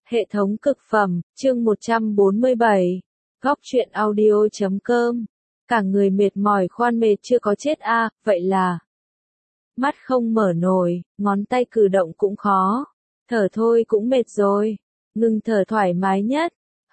Hệ thống cực phẩm, chương 147. Góc truyện audio.com. Cả người mệt mỏi khoan mệt chưa có chết a, vậy là mắt không mở nổi, ngón tay cử động cũng khó. Thở thôi cũng mệt rồi. Ngừng thở thoải mái nhất.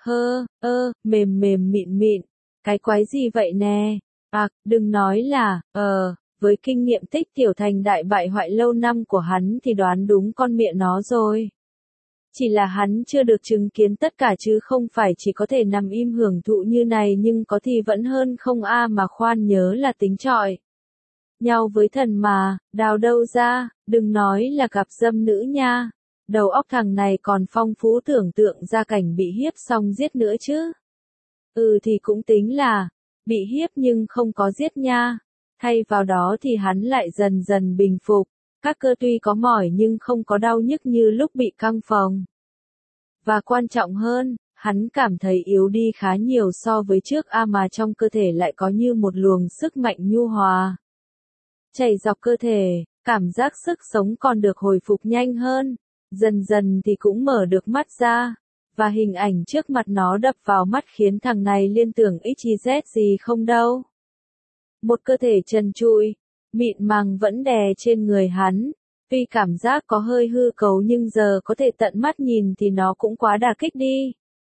Mềm mềm mịn mịn. Cái quái gì vậy nè? Đừng nói là, với kinh nghiệm tích tiểu thành đại bại hoại lâu năm của hắn thì đoán đúng con miệng nó rồi. Chỉ là hắn chưa được chứng kiến tất cả chứ không phải chỉ có thể nằm im hưởng thụ như này nhưng có thì vẫn hơn không mà khoan nhớ là tính trọi nhau với thần mà, đào đâu ra, đừng nói là gặp dâm nữ nha. Đầu óc thằng này còn phong phú tưởng tượng ra cảnh bị hiếp xong giết nữa chứ. Thì cũng tính là bị hiếp nhưng không có giết nha. Thay vào đó thì hắn lại dần dần bình phục. Các cơ tuy có mỏi nhưng không có đau nhức như lúc bị căng phồng. Và quan trọng hơn, hắn cảm thấy yếu đi khá nhiều so với trước mà trong cơ thể lại có như một luồng sức mạnh nhu hòa. Chảy dọc cơ thể, cảm giác sức sống còn được hồi phục nhanh hơn. Dần dần thì cũng mở được mắt ra. Và hình ảnh trước mặt nó đập vào mắt khiến thằng này liên tưởng XYZ gì không đâu. Một cơ thể trần trụi, mịn màng vẫn đè trên người hắn. Tuy cảm giác có hơi hư cấu nhưng giờ có thể tận mắt nhìn thì nó cũng quá đả kích đi.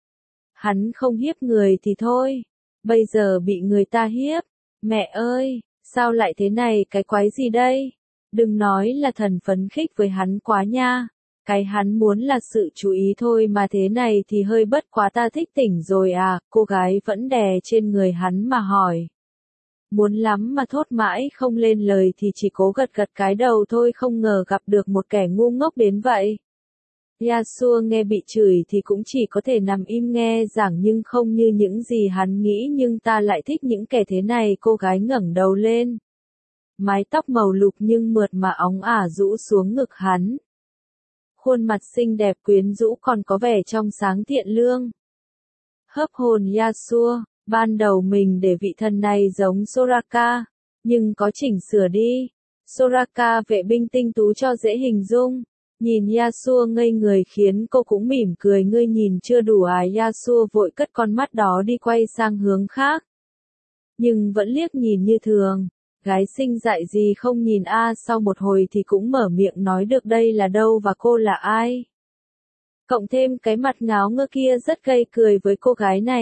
Hắn không hiếp người thì thôi. Bây giờ bị người ta hiếp. Mẹ ơi, sao lại thế này, cái quái gì đây? Đừng nói là thần phấn khích với hắn quá nha. Cái hắn muốn là sự chú ý thôi mà thế này thì hơi bất quá, ta thích tỉnh rồi à, cô gái vẫn đè trên người hắn mà hỏi. Muốn lắm mà thốt mãi không lên lời thì chỉ cố gật gật cái đầu thôi, không ngờ gặp được một kẻ ngu ngốc đến vậy. Yasuo nghe bị chửi thì cũng chỉ có thể nằm im nghe giảng nhưng không như những gì hắn nghĩ, nhưng ta lại thích những kẻ thế này. Cô gái ngẩng đầu lên. Mái tóc màu lục nhưng mượt mà óng ả rũ xuống ngực hắn. Khuôn mặt xinh đẹp quyến rũ còn có vẻ trong sáng thiện lương. Hớp hồn Yasuo. Ban đầu mình để vị thần này giống Soraka, nhưng có chỉnh sửa đi. Soraka vệ binh tinh tú cho dễ hình dung. Nhìn Yasuo ngây người khiến cô cũng mỉm cười. Ngươi nhìn chưa đủ à? Yasuo vội cất con mắt đó đi quay sang hướng khác. Nhưng vẫn liếc nhìn như thường. Gái xinh dại gì không nhìn sau một hồi thì cũng mở miệng nói được đây là đâu và cô là ai. Cộng thêm cái mặt ngáo ngơ kia rất gây cười với cô gái này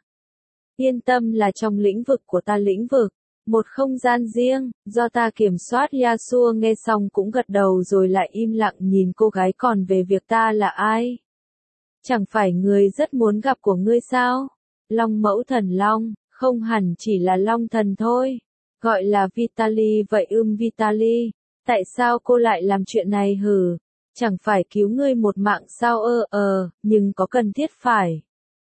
Yên tâm, là trong lĩnh vực của ta, lĩnh vực, một không gian riêng, do ta kiểm soát. Yasuo nghe xong cũng gật đầu rồi lại im lặng nhìn cô gái. Còn về việc ta là ai? Chẳng phải người rất muốn gặp của ngươi sao? Long mẫu thần long, không hẳn chỉ là long thần thôi. Gọi là Vitaly vậy Vitaly, tại sao cô lại làm chuyện này hử? Chẳng phải cứu ngươi một mạng sao? Nhưng có cần thiết phải?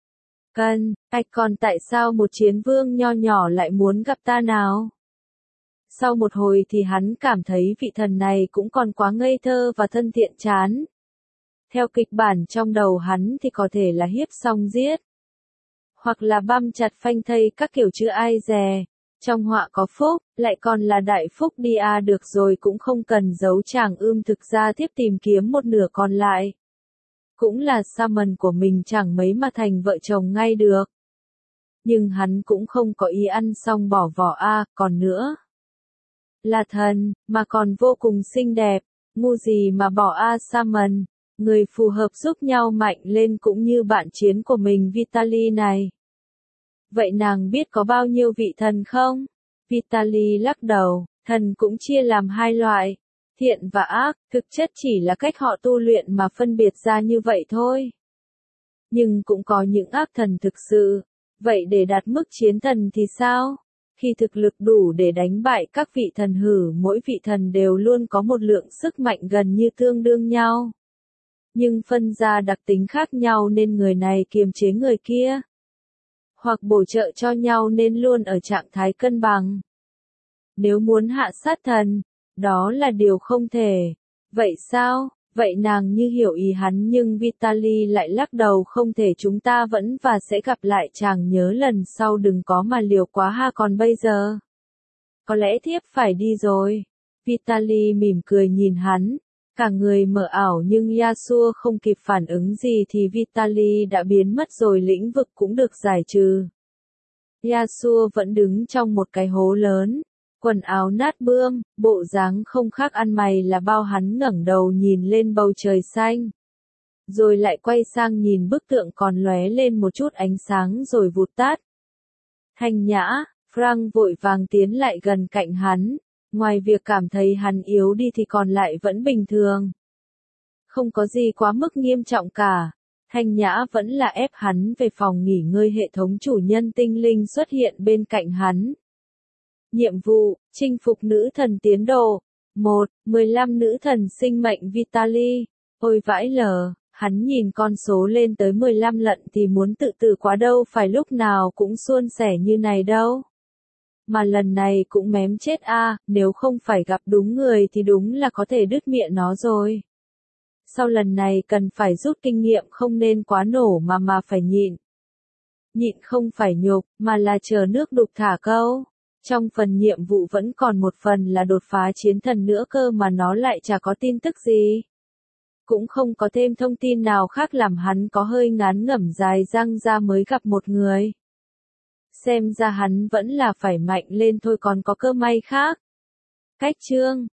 Còn tại sao một chiến vương nho nhỏ lại muốn gặp ta nào? Sau một hồi thì hắn cảm thấy vị thần này cũng còn quá ngây thơ và thân thiện chán. Theo kịch bản trong đầu hắn thì có thể là hiếp xong giết. Hoặc là băm chặt phanh thây các kiểu chứ ai dè. Trong họa có phúc, lại còn là đại phúc đi được rồi cũng không cần giấu chàng thực ra tiếp tìm kiếm một nửa còn lại. Cũng là summon của mình chẳng mấy mà thành vợ chồng ngay được. Nhưng hắn cũng không có ý ăn xong bỏ vỏ còn nữa. Là thần, mà còn vô cùng xinh đẹp, ngu gì mà bỏ summon, người phù hợp giúp nhau mạnh lên cũng như bạn chiến của mình Vitaly này. Vậy nàng biết có bao nhiêu vị thần không? Vitaly lắc đầu, thần cũng chia làm hai loại. Thiện và ác, thực chất chỉ là cách họ tu luyện mà phân biệt ra như vậy thôi. Nhưng cũng có những ác thần thực sự. Vậy để đạt mức chiến thần thì sao? Khi thực lực đủ để đánh bại các vị thần mỗi vị thần đều luôn có một lượng sức mạnh gần như tương đương nhau. Nhưng phân ra đặc tính khác nhau nên người này kiềm chế người kia. Hoặc bổ trợ cho nhau nên luôn ở trạng thái cân bằng. Nếu muốn hạ sát thần, đó là điều không thể. Vậy sao? Vậy nàng như hiểu ý hắn nhưng Vitaly lại lắc đầu, không thể, chúng ta vẫn và sẽ gặp lại, chàng nhớ lần sau đừng có mà liều quá còn bây giờ. Có lẽ thiếp phải đi rồi. Vitaly mỉm cười nhìn hắn. Cả người mờ ảo nhưng Yasuo không kịp phản ứng gì thì Vitaly đã biến mất rồi, lĩnh vực cũng được giải trừ. Yasuo vẫn đứng trong một cái hố lớn, quần áo nát bươm, bộ dáng không khác ăn mày là bao. Hắn ngẩng đầu nhìn lên bầu trời xanh, rồi lại quay sang nhìn bức tượng còn lóe lên một chút ánh sáng rồi vụt tắt. Thanh Nhã, Frank vội vàng tiến lại gần cạnh hắn, ngoài việc cảm thấy hắn yếu đi thì còn lại vẫn bình thường. Không có gì quá mức nghiêm trọng cả. Thanh Nhã vẫn là ép hắn về phòng nghỉ ngơi. Hệ thống chủ nhân tinh linh xuất hiện bên cạnh hắn. Nhiệm vụ, chinh phục nữ thần tiến độ. 1. 15 nữ thần sinh mệnh Vitaly. Ôi vãi lờ, hắn nhìn con số lên tới 15 lận thì muốn tự tử quá, đâu phải lúc nào cũng suôn sẻ như này đâu. Mà lần này cũng mém chết a, nếu không phải gặp đúng người thì đúng là có thể đứt miệng nó rồi. Sau lần này cần phải rút kinh nghiệm, không nên quá nổ mà phải nhịn. Nhịn không phải nhục, mà là chờ nước đục thả câu. Trong phần nhiệm vụ vẫn còn một phần là đột phá chiến thần nữa cơ mà nó lại chả có tin tức gì. Cũng không có thêm thông tin nào khác làm hắn có hơi ngán ngẩm dài răng ra mới gặp một người. Xem ra hắn vẫn là phải mạnh lên thôi, còn có cơ may khác. Cách chương